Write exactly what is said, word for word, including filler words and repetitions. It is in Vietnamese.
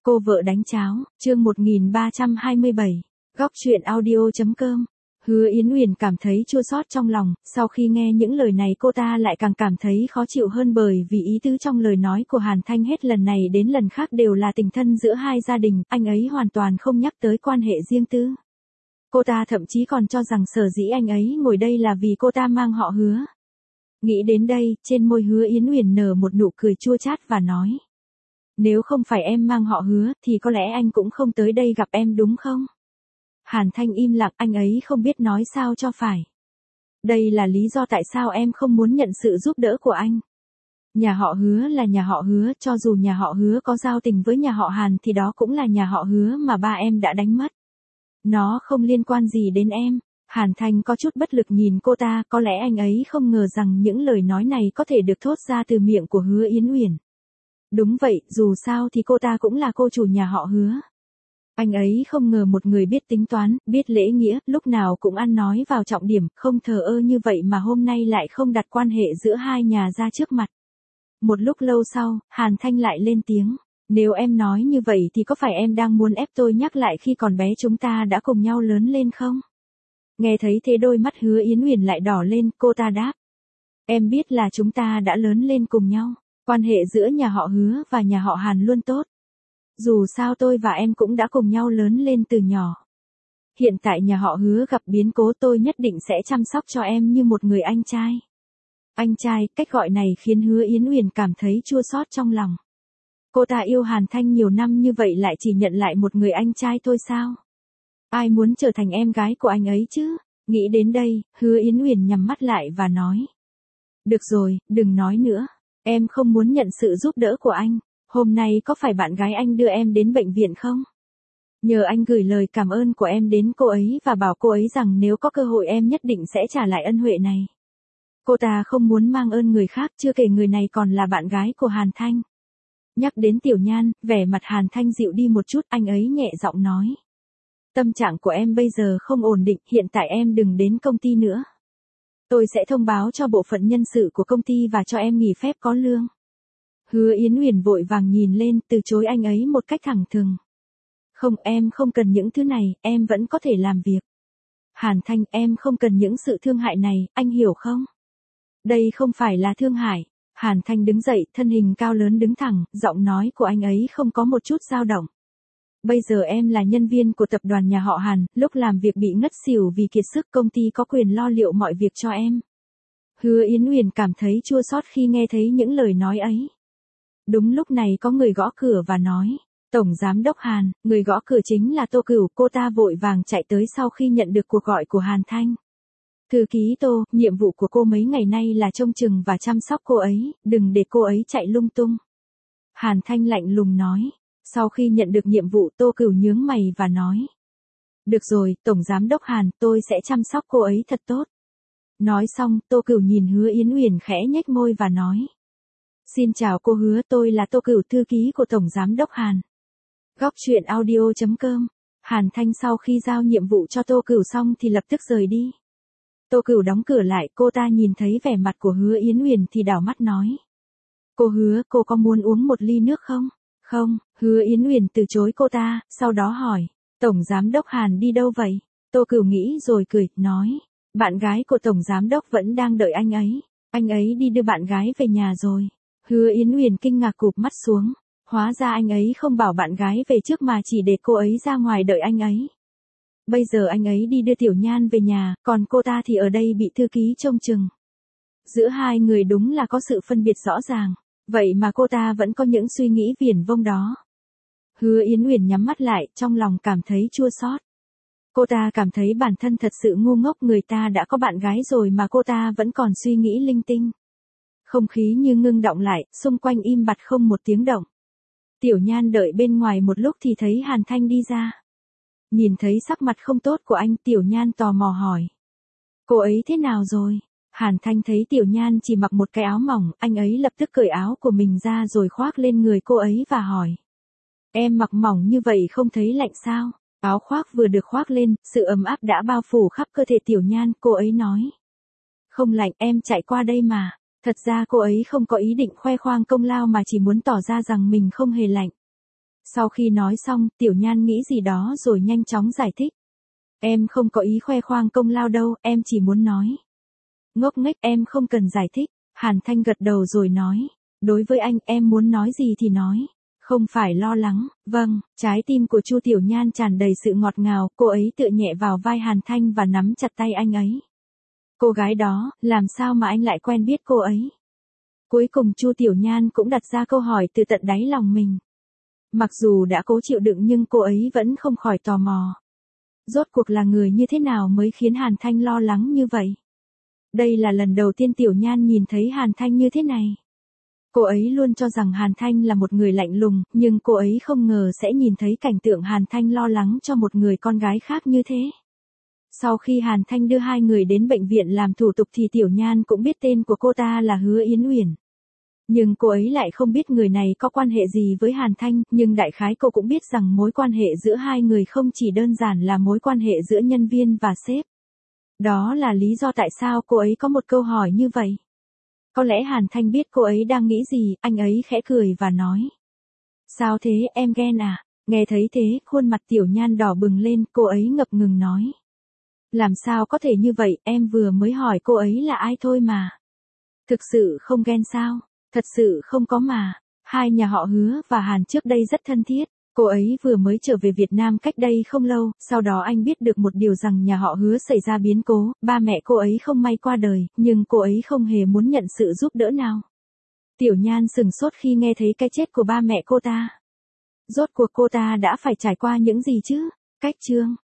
Cô vợ đánh cháo, chương một nghìn ba trăm hai mươi bảy, góc truyện audio chấm com. Hứa Yến Uyển cảm thấy chua xót trong lòng, sau khi nghe những lời này cô ta lại càng cảm thấy khó chịu hơn bởi vì ý tứ trong lời nói của Hàn Thanh hết lần này đến lần khác đều là tình thân giữa hai gia đình, anh ấy hoàn toàn không nhắc tới quan hệ riêng tư. Cô ta thậm chí còn cho rằng sở dĩ anh ấy ngồi đây là vì cô ta mang họ Hứa. Nghĩ đến đây, trên môi Hứa Yến Uyển nở một nụ cười chua chát và nói. Nếu không phải em mang họ Hứa thì có lẽ anh cũng không tới đây gặp em đúng không? Hàn Thanh im lặng, anh ấy không biết nói sao cho phải. Đây là lý do tại sao em không muốn nhận sự giúp đỡ của anh. Nhà họ Hứa là nhà họ Hứa, cho dù nhà họ Hứa có giao tình với nhà họ Hàn thì đó cũng là nhà họ Hứa mà ba em đã đánh mất. Nó không liên quan gì đến em. Hàn Thanh có chút bất lực nhìn cô ta, có lẽ anh ấy không ngờ rằng những lời nói này có thể được thốt ra từ miệng của Hứa Yến Uyển. Đúng vậy, dù sao thì cô ta cũng là cô chủ nhà họ Hứa. Anh ấy không ngờ một người biết tính toán, biết lễ nghĩa, lúc nào cũng ăn nói vào trọng điểm, không thờ ơ như vậy mà hôm nay lại không đặt quan hệ giữa hai nhà ra trước mặt. Một lúc lâu sau, Hàn Thanh lại lên tiếng. Nếu em nói như vậy thì có phải em đang muốn ép tôi nhắc lại khi còn bé chúng ta đã cùng nhau lớn lên không? Nghe thấy thế đôi mắt Hứa Yến Uyển lại đỏ lên, cô ta đáp. Em biết là chúng ta đã lớn lên cùng nhau. Quan hệ giữa nhà họ Hứa và nhà họ Hàn luôn tốt. Dù sao tôi và em cũng đã cùng nhau lớn lên từ nhỏ. Hiện tại nhà họ Hứa gặp biến cố, tôi nhất định sẽ chăm sóc cho em như một người anh trai. Anh trai, cách gọi này khiến Hứa Yến Uyển cảm thấy chua xót trong lòng. Cô ta yêu Hàn Thanh nhiều năm như vậy lại chỉ nhận lại một người anh trai thôi sao? Ai muốn trở thành em gái của anh ấy chứ? Nghĩ đến đây, Hứa Yến Uyển nhắm mắt lại và nói. Được rồi, đừng nói nữa. Em không muốn nhận sự giúp đỡ của anh. Hôm nay có phải bạn gái anh đưa em đến bệnh viện không? Nhờ anh gửi lời cảm ơn của em đến cô ấy và bảo cô ấy rằng nếu có cơ hội em nhất định sẽ trả lại ân huệ này. Cô ta không muốn mang ơn người khác, chưa kể người này còn là bạn gái của Hàn Thanh. Nhắc đến Tiểu Nhan, vẻ mặt Hàn Thanh dịu đi một chút, anh ấy nhẹ giọng nói. Tâm trạng của em bây giờ không ổn định, hiện tại em đừng đến công ty nữa. Tôi sẽ thông báo cho bộ phận nhân sự của công ty và cho em nghỉ phép có lương. Hứa Yến Uyển vội vàng nhìn lên, từ chối anh ấy một cách thẳng thừng. Không, em không cần những thứ này, em vẫn có thể làm việc. Hàn Thanh, em không cần những sự thương hại này, anh hiểu không? Đây không phải là thương hại. Hàn Thanh đứng dậy, thân hình cao lớn đứng thẳng, giọng nói của anh ấy không có một chút dao động. Bây giờ em là nhân viên của tập đoàn nhà họ Hàn, lúc làm việc bị ngất xỉu vì kiệt sức, công ty có quyền lo liệu mọi việc cho em. Hứa Yến Uyển cảm thấy chua xót khi nghe thấy những lời nói ấy. Đúng lúc này có người gõ cửa và nói. Tổng Giám đốc Hàn, người gõ cửa chính là Tô Cửu, cô ta vội vàng chạy tới sau khi nhận được cuộc gọi của Hàn Thanh. Thư ký Tô, nhiệm vụ của cô mấy ngày nay là trông chừng và chăm sóc cô ấy, đừng để cô ấy chạy lung tung. Hàn Thanh lạnh lùng nói. Sau khi nhận được nhiệm vụ, Tô Cửu nhướng mày và nói. Được rồi, Tổng Giám đốc Hàn, tôi sẽ chăm sóc cô ấy thật tốt. Nói xong, Tô Cửu nhìn Hứa Yến Uyển khẽ nhếch môi và nói. Xin chào cô Hứa, tôi là Tô Cửu, thư ký của Tổng Giám đốc Hàn. Góc truyện audio chấm com. Hàn Thanh sau khi giao nhiệm vụ cho Tô Cửu xong thì lập tức rời đi. Tô Cửu đóng cửa lại, cô ta nhìn thấy vẻ mặt của Hứa Yến Uyển thì đảo mắt nói. Cô Hứa, cô có muốn uống một ly nước không? Không, Hứa Yến Uyển từ chối cô ta, sau đó hỏi. Tổng Giám đốc Hàn đi đâu vậy? Tô Cửu nghĩ rồi cười, nói. Bạn gái của Tổng Giám đốc vẫn đang đợi anh ấy. Anh ấy đi đưa bạn gái về nhà rồi. Hứa Yến Uyển kinh ngạc cụp mắt xuống. Hóa ra anh ấy không bảo bạn gái về trước mà chỉ để cô ấy ra ngoài đợi anh ấy. Bây giờ anh ấy đi đưa Tiểu Nhan về nhà, còn cô ta thì ở đây bị thư ký trông chừng. Giữa hai người đúng là có sự phân biệt rõ ràng. Vậy mà cô ta vẫn có những suy nghĩ viển vông đó. Hứa Yến Uyển nhắm mắt lại, trong lòng cảm thấy chua xót. Cô ta cảm thấy bản thân thật sự ngu ngốc, người ta đã có bạn gái rồi mà cô ta vẫn còn suy nghĩ linh tinh. Không khí như ngưng động lại, xung quanh im bặt không một tiếng động. Tiểu Nhan đợi bên ngoài một lúc thì thấy Hàn Thanh đi ra. Nhìn thấy sắc mặt không tốt của anh, Tiểu Nhan tò mò hỏi. Cô ấy thế nào rồi? Hàn Thanh thấy Tiểu Nhan chỉ mặc một cái áo mỏng, anh ấy lập tức cởi áo của mình ra rồi khoác lên người cô ấy và hỏi. Em mặc mỏng như vậy không thấy lạnh sao? Áo khoác vừa được khoác lên, sự ấm áp đã bao phủ khắp cơ thể Tiểu Nhan, cô ấy nói. Không lạnh, em chạy qua đây mà. Thật ra cô ấy không có ý định khoe khoang công lao mà chỉ muốn tỏ ra rằng mình không hề lạnh. Sau khi nói xong, Tiểu Nhan nghĩ gì đó rồi nhanh chóng giải thích. Em không có ý khoe khoang công lao đâu, em chỉ muốn nói. Ngốc nghếch, em không cần giải thích. Hàn Thanh gật đầu rồi nói. Đối với anh, em muốn nói gì thì nói. Không phải lo lắng. Vâng, trái tim của Chu Tiểu Nhan tràn đầy sự ngọt ngào, cô ấy tựa nhẹ vào vai Hàn Thanh và nắm chặt tay anh ấy. Cô gái đó, làm sao mà anh lại quen biết cô ấy? Cuối cùng Chu Tiểu Nhan cũng đặt ra câu hỏi từ tận đáy lòng mình. Mặc dù đã cố chịu đựng nhưng cô ấy vẫn không khỏi tò mò. Rốt cuộc là người như thế nào mới khiến Hàn Thanh lo lắng như vậy? Đây là lần đầu tiên Tiểu Nhan nhìn thấy Hàn Thanh như thế này. Cô ấy luôn cho rằng Hàn Thanh là một người lạnh lùng, nhưng cô ấy không ngờ sẽ nhìn thấy cảnh tượng Hàn Thanh lo lắng cho một người con gái khác như thế. Sau khi Hàn Thanh đưa hai người đến bệnh viện làm thủ tục thì Tiểu Nhan cũng biết tên của cô ta là Hứa Yến Uyển. Nhưng cô ấy lại không biết người này có quan hệ gì với Hàn Thanh, nhưng đại khái cô cũng biết rằng mối quan hệ giữa hai người không chỉ đơn giản là mối quan hệ giữa nhân viên và sếp. Đó là lý do tại sao cô ấy có một câu hỏi như vậy. Có lẽ Hàn Thanh biết cô ấy đang nghĩ gì, anh ấy khẽ cười và nói. Sao thế, em ghen à? Nghe thấy thế, khuôn mặt Tiểu Nhan đỏ bừng lên, cô ấy ngập ngừng nói. Làm sao có thể như vậy, em vừa mới hỏi cô ấy là ai thôi mà. Thực sự không ghen sao? Thật sự không có mà. Hai nhà họ Hứa và Hàn trước đây rất thân thiết. Cô ấy vừa mới trở về Việt Nam cách đây không lâu, sau đó anh biết được một điều rằng nhà họ Hứa xảy ra biến cố, ba mẹ cô ấy không may qua đời, nhưng cô ấy không hề muốn nhận sự giúp đỡ nào. Tiểu Nhan sừng sốt khi nghe thấy cái chết của ba mẹ cô ta. Rốt cuộc cô ta đã phải trải qua những gì chứ? Cách chương